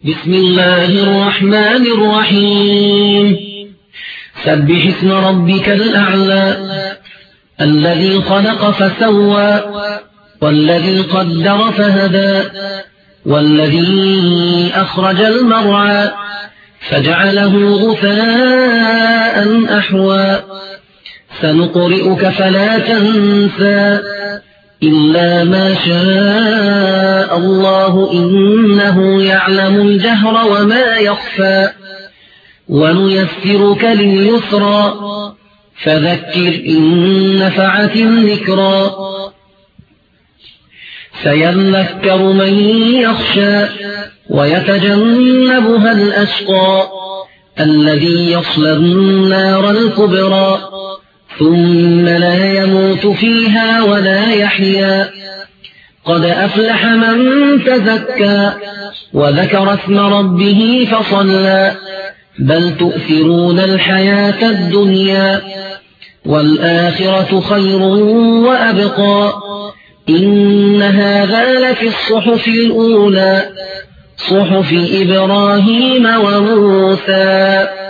بسم الله الرحمن الرحيم سبح اسم ربك الأعلى الذي خلق فسوى والذي قدر فهدى والذي أخرج المرعى فجعله غثاء أحوى سنقرئك فلا تنسى إلا ما شاء الله إنه يعلم الجهر وما يخفى ونيسرك لليسرى فذكر إن نفعت الذكرى سيذكر من يخشى ويتجنبها الأشقى الذي يصلى النار الكبرى ثم لا يموت فيها ولا يحيا قد أفلح من تزكى وذكر اسم ربه فصلى بل تؤثرون الحياة الدنيا والآخرة خير وأبقى إن هذا لفي الصحف الأولى صحف إبراهيم وموسى.